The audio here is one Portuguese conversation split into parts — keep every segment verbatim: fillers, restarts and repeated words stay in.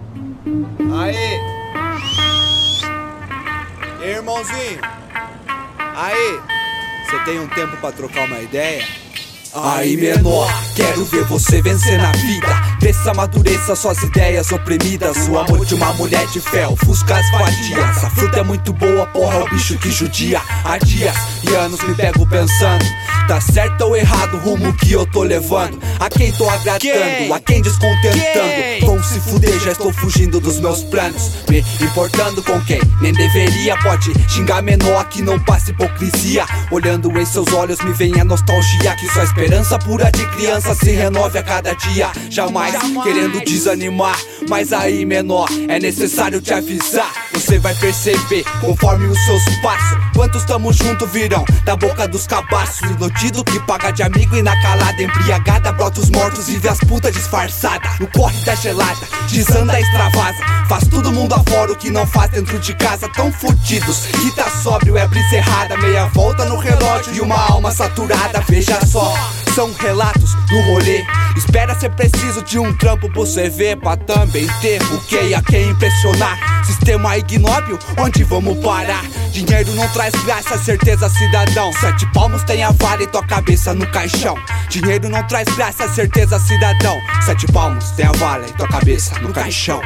Aí. Ei, irmãozinho. Aí. Você tem um tempo pra trocar uma ideia? Aí, menor, quero ver você vencer na vida. Cresça, amadureça suas ideias oprimidas. O amor de uma mulher de fé ofusca as vadias. A fruta é muito boa, porra, é o bicho que judia. Há dias e anos me pego pensando, tá certo ou errado o rumo que eu tô levando? A quem tô agradando, quem? A quem descontentando? Quem? Vão se fuder, já estou fugindo dos meus planos. Me importando com quem nem deveria. Pode xingar menor que não passa hipocrisia. Olhando em seus olhos me vem a nostalgia, que só esperança pura de criança se renove a cada dia. Jamais, Jamais querendo desanimar, mas aí menor, é necessário te avisar. Você vai perceber conforme os seus passos quantos tamo junto virão da boca dos cabaços. Iludido que paga de amigo e na calada embriagada brota os mortos e vê as putas disfarçadas. No corre da gelada, desanda, extravasa, faz todo mundo afora o que não faz dentro de casa. Tão fudidos que tá sóbrio, é brisa errada. Meia volta no relógio e uma alma saturada. Veja só, são relatos do rolê. Espera ser preciso de um trampo pra você ver, pra também ter o que e a quem impressionar. Sistema ignóbil, onde vamos parar? Dinheiro não traz graça, certeza cidadão. Sete palmos tem a vara e tua cabeça no caixão. Dinheiro não traz graça, certeza cidadão. Sete palmos tem a vara e tua cabeça no caixão.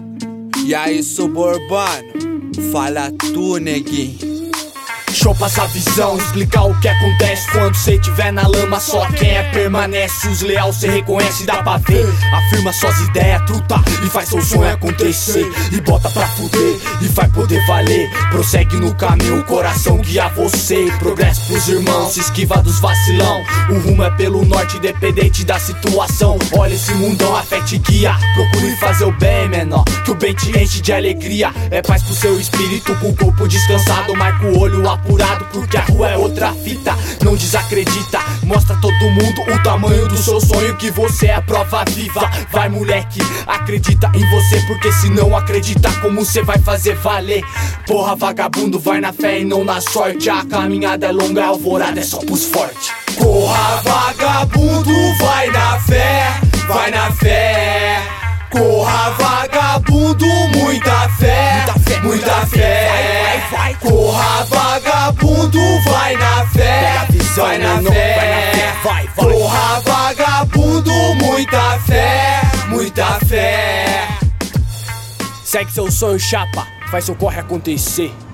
E aí, suburbano, fala tu, neguinho. Deixa eu passar a visão, explicar o que acontece quando cê tiver na lama. Só quem é permanece, os leal cê reconhece, dá pra ver. Afirma suas ideias, truta, e faz seu sonho acontecer. E bota pra fuder, e vai poder valer. Prossegue no caminho, o coração guia você. Progresso pros irmãos, se esquiva dos vacilão. O rumo é pelo norte, independente da situação. Olha esse mundão, a fé te guia. Procure fazer o bem, menor, que o bem te enche de alegria. É paz pro seu espírito, com o corpo descansado. Marca o olho apurado, porque a rua é outra fita. Não desacredita, mostra a todo mundo o tamanho do seu sonho, que você é a prova viva. Vai, moleque, acredita em você, porque se não acredita, como cê vai fazer valer? Porra, vagabundo, vai na fé e não na sorte. A caminhada é longa, a alvorada é só pros fortes. Corra, vagabundo, vai na fé, vai na fé. Corra, vagabundo, muita fé, muita fé, muita fé. Vai, vai, vai. Corra, vagabundo, vai na fé, visão, vai na não, fé. vai na fé, vai, vai. Corra, vagabundo, muita fé, muita fé. Segue seu sonho, chapa, faz seu corre acontecer.